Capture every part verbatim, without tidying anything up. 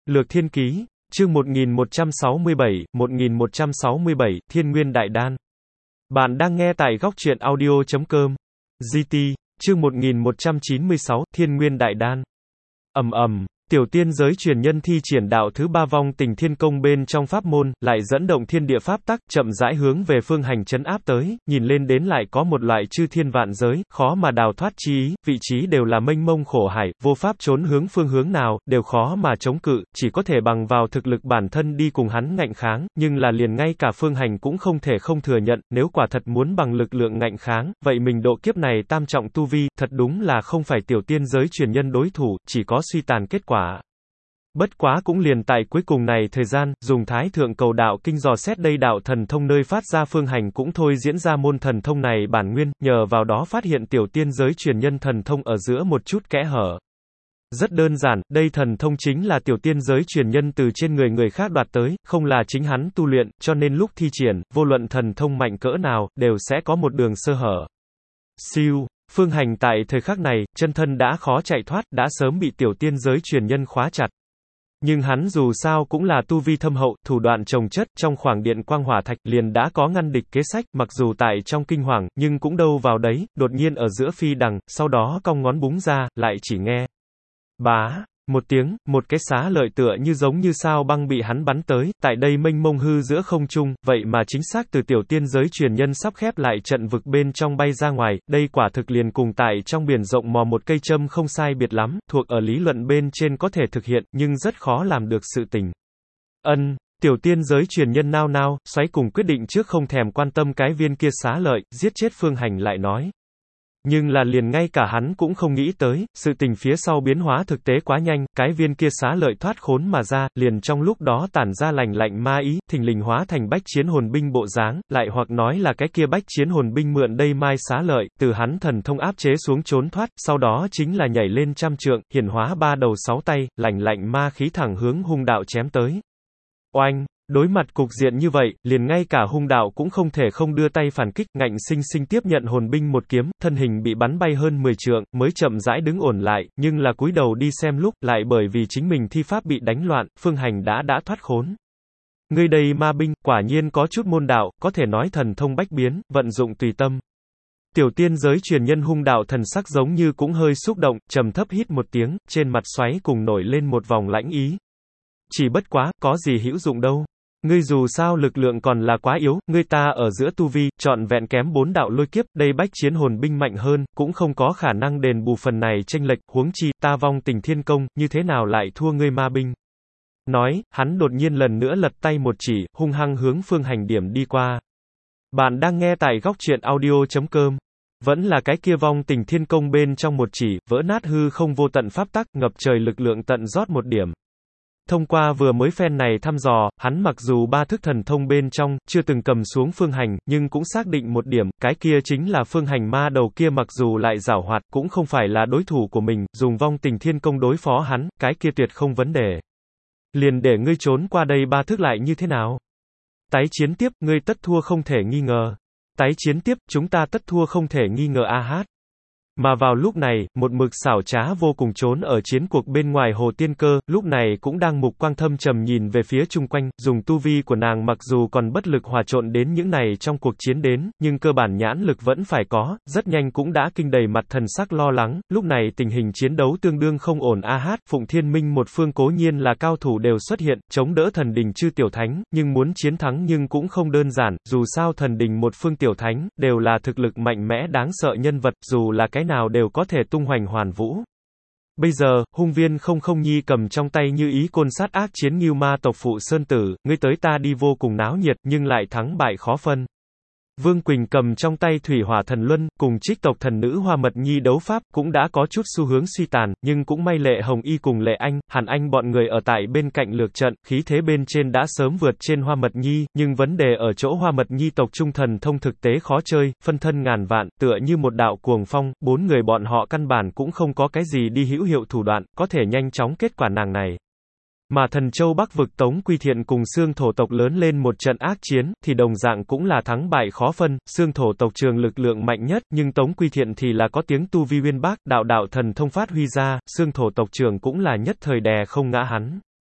Lược Thiên Ký, chương một nghìn một trăm sáu mươi bảy, một nghìn một trăm sáu mươi bảy, Thiên Nguyên Đại Đan. Bạn đang nghe tại góc truyện audio chấm com. giê tê, chương một nghìn một trăm chín mươi sáu, Thiên Nguyên Đại Đan. Ầm ầm, tiểu tiên giới truyền nhân thi triển đạo thứ ba vong tình thiên công bên trong pháp môn, lại dẫn động thiên địa pháp tắc, chậm rãi hướng về phương hành trấn áp tới, nhìn lên đến lại có một loại chư thiên vạn giới, khó mà đào thoát chi ý, vị trí đều là mênh mông khổ hải, vô pháp trốn hướng phương hướng nào, đều khó mà chống cự, chỉ có thể bằng vào thực lực bản thân đi cùng hắn ngạnh kháng, nhưng là liền ngay cả phương hành cũng không thể không thừa nhận, nếu quả thật muốn bằng lực lượng ngạnh kháng, vậy mình độ kiếp này tam trọng tu vi, thật đúng là không phải tiểu tiên giới truyền nhân đối thủ, chỉ có suy tàn kết quả. Bất quá cũng liền tại cuối cùng này thời gian, dùng Thái Thượng Cầu Đạo Kinh dò xét đây đạo thần thông nơi phát ra phương hành cũng thôi diễn ra môn thần thông này bản nguyên, nhờ vào đó phát hiện tiểu tiên giới truyền nhân thần thông ở giữa một chút kẽ hở. Rất đơn giản, đây thần thông chính là tiểu tiên giới truyền nhân từ trên người người khác đoạt tới, không là chính hắn tu luyện, cho nên lúc thi triển, vô luận thần thông mạnh cỡ nào, đều sẽ có một đường sơ hở. Siêu. Phương hành tại thời khắc này, chân thân đã khó chạy thoát, đã sớm bị tiểu tiên giới truyền nhân khóa chặt. Nhưng hắn dù sao cũng là tu vi thâm hậu, thủ đoạn chồng chất, trong khoảng điện quang hỏa thạch liền đã có ngăn địch kế sách, mặc dù tại trong kinh hoàng, nhưng cũng đâu vào đấy, đột nhiên ở giữa phi đằng, sau đó cong ngón búng ra, lại chỉ nghe. Bá, một tiếng, một cái xá lợi tựa như giống như sao băng bị hắn bắn tới, tại đây mênh mông hư giữa không trung, vậy mà chính xác từ tiểu tiên giới truyền nhân sắp khép lại trận vực bên trong bay ra ngoài, đây quả thực liền cùng tại trong biển rộng mò một cây châm không sai biệt lắm, thuộc ở lý luận bên trên có thể thực hiện, nhưng rất khó làm được sự tình. Ân, tiểu tiên giới truyền nhân nao nao, xoáy cùng quyết định trước không thèm quan tâm cái viên kia xá lợi, giết chết phương hành lại nói. Nhưng là liền ngay cả hắn cũng không nghĩ tới, sự tình phía sau biến hóa thực tế quá nhanh, cái viên kia xá lợi thoát khốn mà ra, liền trong lúc đó tản ra lành lạnh ma ý, thình lình hóa thành bách chiến hồn binh bộ dáng, lại hoặc nói là cái kia bách chiến hồn binh mượn đây mai xá lợi, từ hắn thần thông áp chế xuống trốn thoát, sau đó chính là nhảy lên trăm trượng, hiển hóa ba đầu sáu tay, lành lạnh ma khí thẳng hướng hung đạo chém tới. Oanh! Đối mặt cục diện như vậy, liền ngay cả hung đạo cũng không thể không đưa tay phản kích, ngạnh sinh sinh tiếp nhận hồn binh một kiếm, thân hình bị bắn bay hơn mười trượng, mới chậm rãi đứng ổn lại, nhưng là cúi đầu đi xem lúc, lại bởi vì chính mình thi pháp bị đánh loạn, phương hành đã đã thoát khốn. Ngươi đây ma binh, quả nhiên có chút môn đạo, có thể nói thần thông bách biến, vận dụng tùy tâm. Tiểu tiên giới truyền nhân hung đạo thần sắc giống như cũng hơi xúc động, trầm thấp hít một tiếng, trên mặt xoáy cùng nổi lên một vòng lãnh ý. Chỉ bất quá, có gì hữu dụng đâu. Ngươi dù sao lực lượng còn là quá yếu, ngươi ta ở giữa tu vi, trọn vẹn kém bốn đạo lôi kiếp, đây bách chiến hồn binh mạnh hơn, cũng không có khả năng đền bù phần này chênh lệch, huống chi, ta vong tình thiên công, như thế nào lại thua ngươi ma binh. Nói, hắn đột nhiên lần nữa lật tay một chỉ, hung hăng hướng phương hành điểm đi qua. Bạn đang nghe tại góc truyện audio chấm com. Vẫn là cái kia vong tình thiên công bên trong một chỉ, vỡ nát hư không vô tận pháp tắc, ngập trời lực lượng tận rót một điểm. Thông qua vừa mới phen này thăm dò, hắn mặc dù ba thức thần thông bên trong, chưa từng cầm xuống phương hành, nhưng cũng xác định một điểm, cái kia chính là phương hành ma đầu kia mặc dù lại giảo hoạt, cũng không phải là đối thủ của mình, dùng vong tình thiên công đối phó hắn, cái kia tuyệt không vấn đề. Liền để ngươi trốn qua đây ba thức lại như thế nào? Tái chiến tiếp, ngươi tất thua không thể nghi ngờ. Tái chiến tiếp, chúng ta tất thua không thể nghi ngờ a hát. Mà vào lúc này, một mực xảo trá vô cùng trốn ở chiến cuộc bên ngoài Hồ Tiên Cơ, lúc này cũng đang mục quang thâm trầm nhìn về phía chung quanh, dùng tu vi của nàng mặc dù còn bất lực hòa trộn đến những này trong cuộc chiến đến, nhưng cơ bản nhãn lực vẫn phải có, rất nhanh cũng đã kinh đầy mặt thần sắc lo lắng, lúc này tình hình chiến đấu tương đương không ổn a hát, Phụng Thiên Minh một phương cố nhiên là cao thủ đều xuất hiện, chống đỡ thần đình chư tiểu thánh, nhưng muốn chiến thắng nhưng cũng không đơn giản, dù sao thần đình một phương tiểu thánh, đều là thực lực mạnh mẽ đáng sợ nhân vật, dù là cái nào đều có thể tung hoành hoàn vũ. Bây giờ, hung viên không không nhi cầm trong tay như ý côn sát ác chiến Ngưu Ma tộc phụ Sơn Tử, ngươi tới ta đi vô cùng náo nhiệt, nhưng lại thắng bại khó phân. Vương Quỳnh cầm trong tay Thủy Hỏa Thần Luân, cùng trích tộc thần nữ Hoa Mật Nhi đấu pháp, cũng đã có chút xu hướng suy tàn, nhưng cũng may Lệ Hồng Y cùng Lệ Anh, Hàn Anh bọn người ở tại bên cạnh lược trận, khí thế bên trên đã sớm vượt trên Hoa Mật Nhi, nhưng vấn đề ở chỗ Hoa Mật Nhi tộc trung thần thông thực tế khó chơi, phân thân ngàn vạn, tựa như một đạo cuồng phong, bốn người bọn họ căn bản cũng không có cái gì đi hữu hiệu thủ đoạn, có thể nhanh chóng kết quả nàng này. Mà Thần Châu Bắc vực Tống Quy Thiện cùng Xương thổ tộc lớn lên một trận ác chiến, thì đồng dạng cũng là thắng bại khó phân, Xương thổ tộc trường lực lượng mạnh nhất, nhưng Tống Quy Thiện thì là có tiếng tu vi uyên bác, đạo đạo thần thông phát huy ra, Xương thổ tộc trường cũng là nhất thời đè không ngã hắn.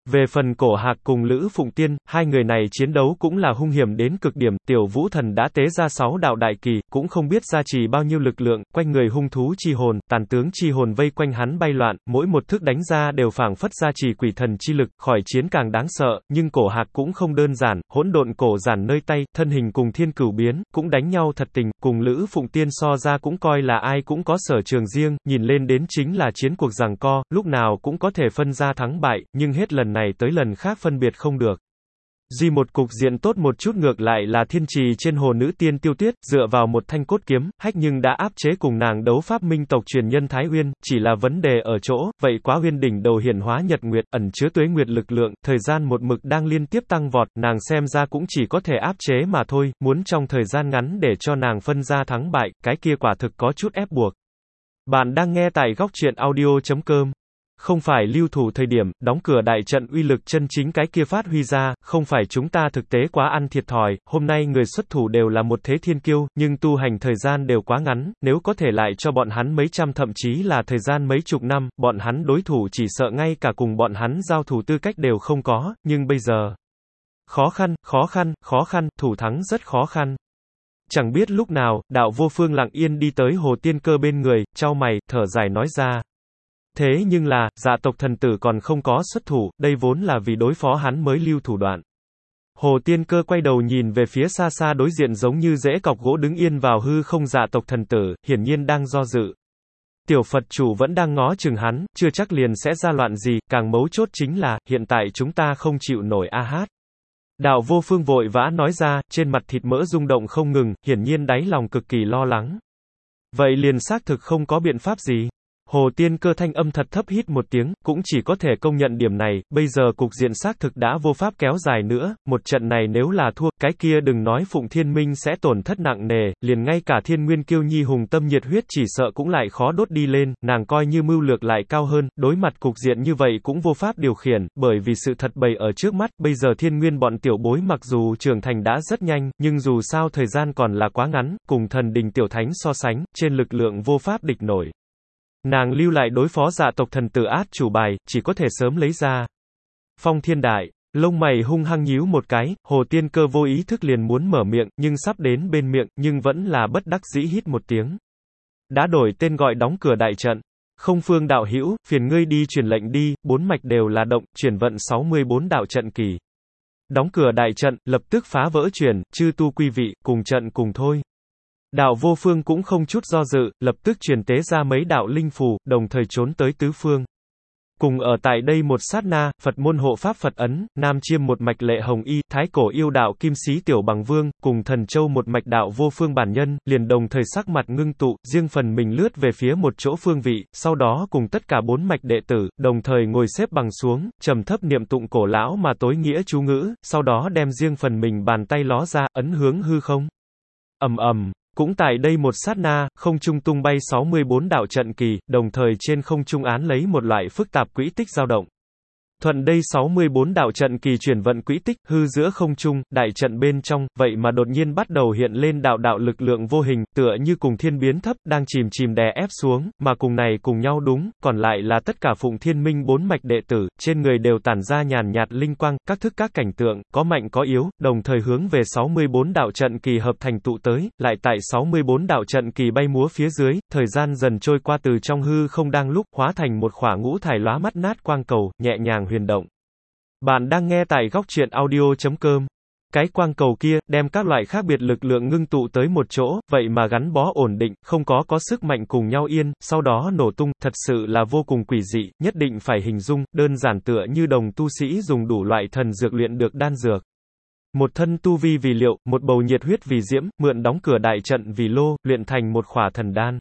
Về phần Cổ Hạc cùng Lữ Phụng Tiên, hai người này chiến đấu cũng là hung hiểm đến cực điểm, Tiểu Vũ Thần đã tế ra sáu đạo đại kỳ, cũng không biết gia trì bao nhiêu lực lượng, quanh người hung thú chi hồn, tàn tướng chi hồn vây quanh hắn bay loạn, mỗi một thức đánh ra đều phảng phất gia trì quỷ thần chi lực, khỏi chiến càng đáng sợ, nhưng Cổ Hạc cũng không đơn giản, hỗn độn cổ giản nơi tay, thân hình cùng thiên cửu biến, cũng đánh nhau thật tình, cùng Lữ Phụng Tiên so ra cũng coi là ai cũng có sở trường riêng, nhìn lên đến chính là chiến cuộc giằng co, lúc nào cũng có thể phân ra thắng bại, nhưng hết lần này tới lần khác phân biệt không được. Duy một cục diện tốt một chút ngược lại là thiên trì trên hồ nữ tiên Tiêu Tuyết, dựa vào một thanh cốt kiếm, hách nhưng đã áp chế cùng nàng đấu pháp minh tộc truyền nhân Thái Uyên, chỉ là vấn đề ở chỗ, vậy quá Uyên đỉnh đầu hiển hóa nhật nguyệt, ẩn chứa tuế nguyệt lực lượng, thời gian một mực đang liên tiếp tăng vọt, nàng xem ra cũng chỉ có thể áp chế mà thôi, muốn trong thời gian ngắn để cho nàng phân ra thắng bại, cái kia quả thực có chút ép buộc. Bạn đang nghe tại góc truyện audio chấm com. Không phải lưu thủ thời điểm, đóng cửa đại trận uy lực chân chính cái kia phát huy ra, không phải chúng ta thực tế quá ăn thiệt thòi, hôm nay người xuất thủ đều là một thế thiên kiêu, nhưng tu hành thời gian đều quá ngắn, nếu có thể lại cho bọn hắn mấy trăm thậm chí là thời gian mấy chục năm, bọn hắn đối thủ chỉ sợ ngay cả cùng bọn hắn giao thủ tư cách đều không có, nhưng bây giờ, khó khăn, khó khăn, khó khăn, thủ thắng rất khó khăn. Chẳng biết lúc nào, đạo vô phương lặng yên đi tới Hồ Tiên Cơ bên người, chau mày, thở dài nói ra. Thế nhưng là, dạ tộc thần tử còn không có xuất thủ, đây vốn là vì đối phó hắn mới lưu thủ đoạn. Hồ Tiên Cơ quay đầu nhìn về phía xa xa đối diện giống như rễ cọc gỗ đứng yên vào hư không dạ tộc thần tử, hiển nhiên đang do dự. Tiểu Phật chủ vẫn đang ngó chừng hắn, chưa chắc liền sẽ ra loạn gì, càng mấu chốt chính là, hiện tại chúng ta không chịu nổi a hát. Đạo vô phương vội vã nói ra, trên mặt thịt mỡ rung động không ngừng, hiển nhiên đáy lòng cực kỳ lo lắng. Vậy liền xác thực không có biện pháp gì. Hồ Tiên Cơ thanh âm thật thấp hít một tiếng, cũng chỉ có thể công nhận điểm này, bây giờ cục diện xác thực đã vô pháp kéo dài nữa, một trận này nếu là thua, cái kia đừng nói Phụng Thiên Minh sẽ tổn thất nặng nề, liền ngay cả Thiên Nguyên Kiêu Nhi hùng tâm nhiệt huyết chỉ sợ cũng lại khó đốt đi lên, nàng coi như mưu lược lại cao hơn, đối mặt cục diện như vậy cũng vô pháp điều khiển, bởi vì sự thật bày ở trước mắt, bây giờ Thiên Nguyên bọn tiểu bối mặc dù trưởng thành đã rất nhanh, nhưng dù sao thời gian còn là quá ngắn, cùng thần đình tiểu thánh so sánh, trên lực lượng vô pháp địch nổi. Nàng lưu lại đối phó dạ tộc thần tử át chủ bài, chỉ có thể sớm lấy ra. Phong Thiên Đại, lông mày hung hăng nhíu một cái, Hồ Tiên Cơ vô ý thức liền muốn mở miệng, nhưng sắp đến bên miệng, nhưng vẫn là bất đắc dĩ hít một tiếng. Đã đổi tên gọi đóng cửa đại trận. Không Phương đạo hữu, phiền ngươi đi truyền lệnh đi, bốn mạch đều là động, chuyển vận sáu mươi bốn đạo trận kỳ. Đóng cửa đại trận, lập tức phá vỡ truyền, chư tu quý vị, cùng trận cùng thôi. Đạo vô phương cũng không chút do dự, lập tức truyền tế ra mấy đạo linh phù, đồng thời trốn tới tứ phương. Cùng ở tại đây một sát na, Phật môn hộ pháp Phật ấn, Nam Chiêm một mạch Lệ Hồng Y, Thái cổ yêu đạo Kim Sĩ Tiểu Bằng Vương, cùng Thần Châu một mạch đạo vô phương bản nhân, liền đồng thời sắc mặt ngưng tụ, riêng phần mình lướt về phía một chỗ phương vị, sau đó cùng tất cả bốn mạch đệ tử, đồng thời ngồi xếp bằng xuống, trầm thấp niệm tụng cổ lão mà tối nghĩa chú ngữ, sau đó đem riêng phần mình bàn tay ló ra, ấn hướng hư không. Ầm ầm. Cũng tại đây một sát na, không trung tung bay sáu mươi bốn đạo trận kỳ, đồng thời trên không trung án lấy một loại phức tạp quỹ tích dao động. Thuận đây sáu mươi bốn đạo trận kỳ chuyển vận quỹ tích, hư giữa không trung, đại trận bên trong, vậy mà đột nhiên bắt đầu hiện lên đạo đạo lực lượng vô hình, tựa như cùng thiên biến thấp, đang chìm chìm đè ép xuống, mà cùng này cùng nhau đúng, còn lại là tất cả Phụng Thiên Minh bốn mạch đệ tử, trên người đều tản ra nhàn nhạt linh quang, các thức các cảnh tượng, có mạnh có yếu, đồng thời hướng về sáu mươi bốn đạo trận kỳ hợp thành tụ tới, lại tại sáu mươi bốn đạo trận kỳ bay múa phía dưới, thời gian dần trôi qua từ trong hư không đang lúc, hóa thành một khỏa ngũ thải lóa mắt nát quang cầu, nhẹ nhàng huyền động. Bạn đang nghe tại góc truyện audio chấm com. Cái quang cầu kia, đem các loại khác biệt lực lượng ngưng tụ tới một chỗ, vậy mà gắn bó ổn định, không có có sức mạnh cùng nhau yên, sau đó nổ tung, thật sự là vô cùng quỷ dị, nhất định phải hình dung, đơn giản tựa như đồng tu sĩ dùng đủ loại thần dược luyện được đan dược. Một thân tu vi vì liệu, một bầu nhiệt huyết vì diễm, mượn đóng cửa đại trận vì lô, luyện thành một khỏa thần đan.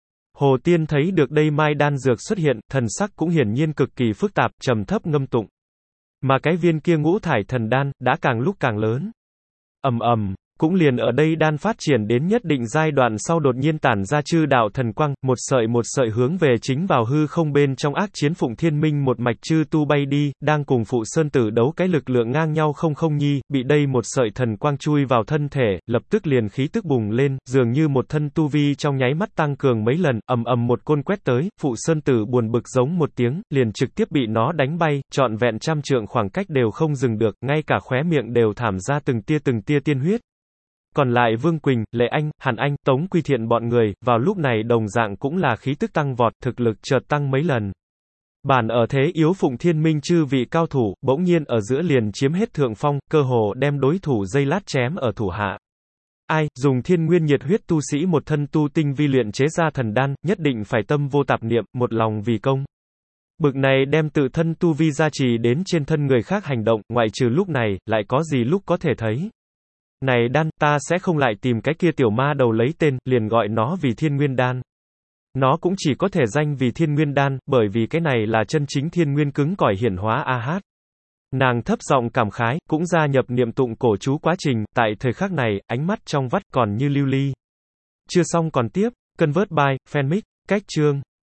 Hồ Tiên thấy được đây mai đan dược xuất hiện, thần sắc cũng hiển nhiên cực kỳ phức tạp, trầm thấp ngâm tụng. Mà cái viên kia ngũ thải thần đan, đã càng lúc càng lớn. Ầm ầm, Cũng liền ở đây đan phát triển đến nhất định giai đoạn sau đột nhiên tản ra chư đạo thần quang, một sợi một sợi hướng về chính vào hư không bên trong ác chiến Phụng Thiên Minh một mạch chư tu bay đi, đang cùng Phụ Sơn Tử đấu cái lực lượng ngang nhau không không nhi, bị đây một sợi thần quang chui vào thân thể, lập tức liền khí tức bùng lên, dường như một thân tu vi trong nháy mắt tăng cường mấy lần, ầm ầm một côn quét tới, Phụ Sơn Tử buồn bực giống một tiếng, liền trực tiếp bị nó đánh bay, trọn vẹn trăm trượng khoảng cách đều không dừng được, ngay cả khóe miệng đều thảm ra từng tia từng tia tiên huyết. Còn lại Vương Quỳnh, Lệ Anh, Hàn Anh, Tống Quy Thiện bọn người, vào lúc này đồng dạng cũng là khí tức tăng vọt, thực lực chợt tăng mấy lần. Bản ở thế yếu Phụng Thiên Minh chư vị cao thủ, bỗng nhiên ở giữa liền chiếm hết thượng phong, cơ hồ đem đối thủ dây lát chém ở thủ hạ. Ai, dùng thiên nguyên nhiệt huyết tu sĩ một thân tu tinh vi luyện chế ra thần đan, nhất định phải tâm vô tạp niệm, một lòng vì công. Bực này đem tự thân tu vi gia trì đến trên thân người khác hành động, ngoại trừ lúc này, lại có gì lúc có thể thấy. Này đan, ta sẽ không lại tìm cái kia tiểu ma đầu lấy tên, liền gọi nó vì thiên nguyên đan. Nó cũng chỉ có thể danh vì thiên nguyên đan, bởi vì cái này là chân chính thiên nguyên cứng cỏi hiển hóa a hát. Nàng thấp giọng cảm khái, cũng gia nhập niệm tụng cổ chú quá trình, tại thời khắc này, ánh mắt trong vắt còn như lưu ly. Chưa xong còn tiếp, Convert by, Fanmic, cách chương.